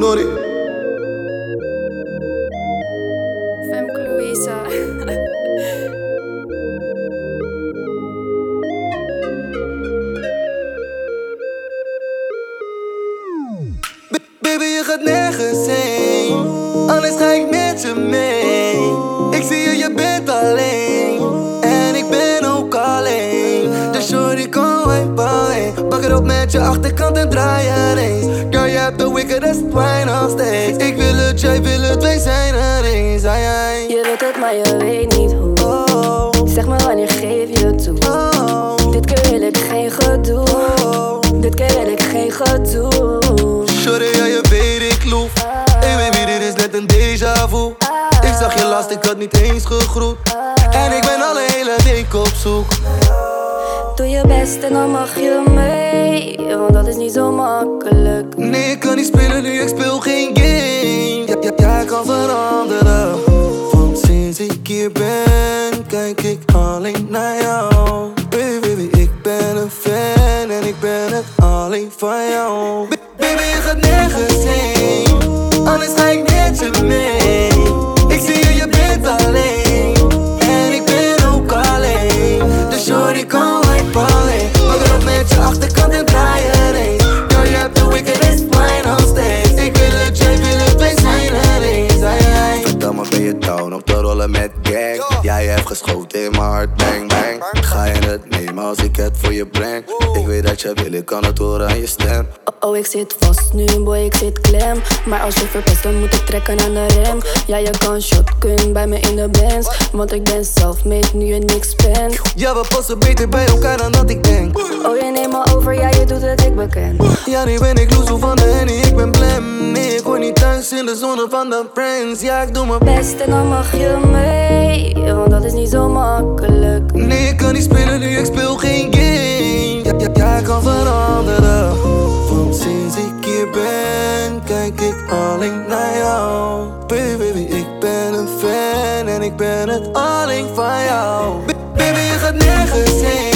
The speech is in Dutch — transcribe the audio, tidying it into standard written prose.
Nori. Femke Louisa. Baby, je gaat nergens heen, anders ga ik met je mee. Ik zie je, je bent alleen, en ik ben ook alleen. Dus shorty, kom wine. Pak het op met je achterkant en draai er eens. Girl, je hebt de wickedest wine nog steeds. Ik wil het, jij wil het, wij zijn er eens. Ai, ai. Je wilt het, maar je weet niet hoe. Oh, Zeg me wanneer geef je toe. oh, Dit keer wil ik geen gedoe. oh. Dit keer wil ik geen gedoe. Shorty, ja, je weet ik loef. Hey baby, dit is net een déjà vu. Ik zag je last, ik had niet eens gegroet. En ik ben al een hele week op zoek. Doe je best en dan mag je mee, want dat is niet zo makkelijk. Nee, ik kan niet spelen nu, ik speel geen game. Jij kan veranderen. Want sinds ik hier ben, kijk ik alleen naar jou. Baby, ik ben een fan en ik ben het alleen van jou. Baby, je gaat nergens heen, anders ga ik met je mee. Ik zie je, je bent alleen, en ik ben ook alleen. Dus shorty, kom alleen. Pak het op met je achterkant en draai er eens. Girl, je hebt de wickedest wine on stage. Ik wil het, jij wil het, wij zijn er eens. Ai, ai. Vertel me, ben je down om te rollen met gang? Jij hebt geschoten in mijn hart, bang bang. Ga je het nemen als ik het voor je breng? Ik weet dat je wil, ik kan het horen aan je stem. Oh, ik zit vast nu, boy, ik zit klem. Maar als je verpest, dan moet ik trekken aan de rem. Ja, je kan shotgun bij me in de Benz, want ik ben self-made nu je niks bent. Ja, we passen beter bij elkaar dan dat ik denk. Oh, je neemt me over, ja, je doet het, ik beken. Ja, nu ben ik loezo van de Henny, ik ben blem. Nee, ik hoor niet thuis in de zone van de friends. Ja, ik doe mijn Best en dan mag je mee, want dat is niet zo makkelijk. Nee, ik kan niet spelen nu, ik speel geen game. Jij kan veranderen. Want sinds ik hier ben, kijk ik alleen naar jou. Baby, ik ben een fan en ik ben het alleen van jou. Baby, je gaat nergens heen.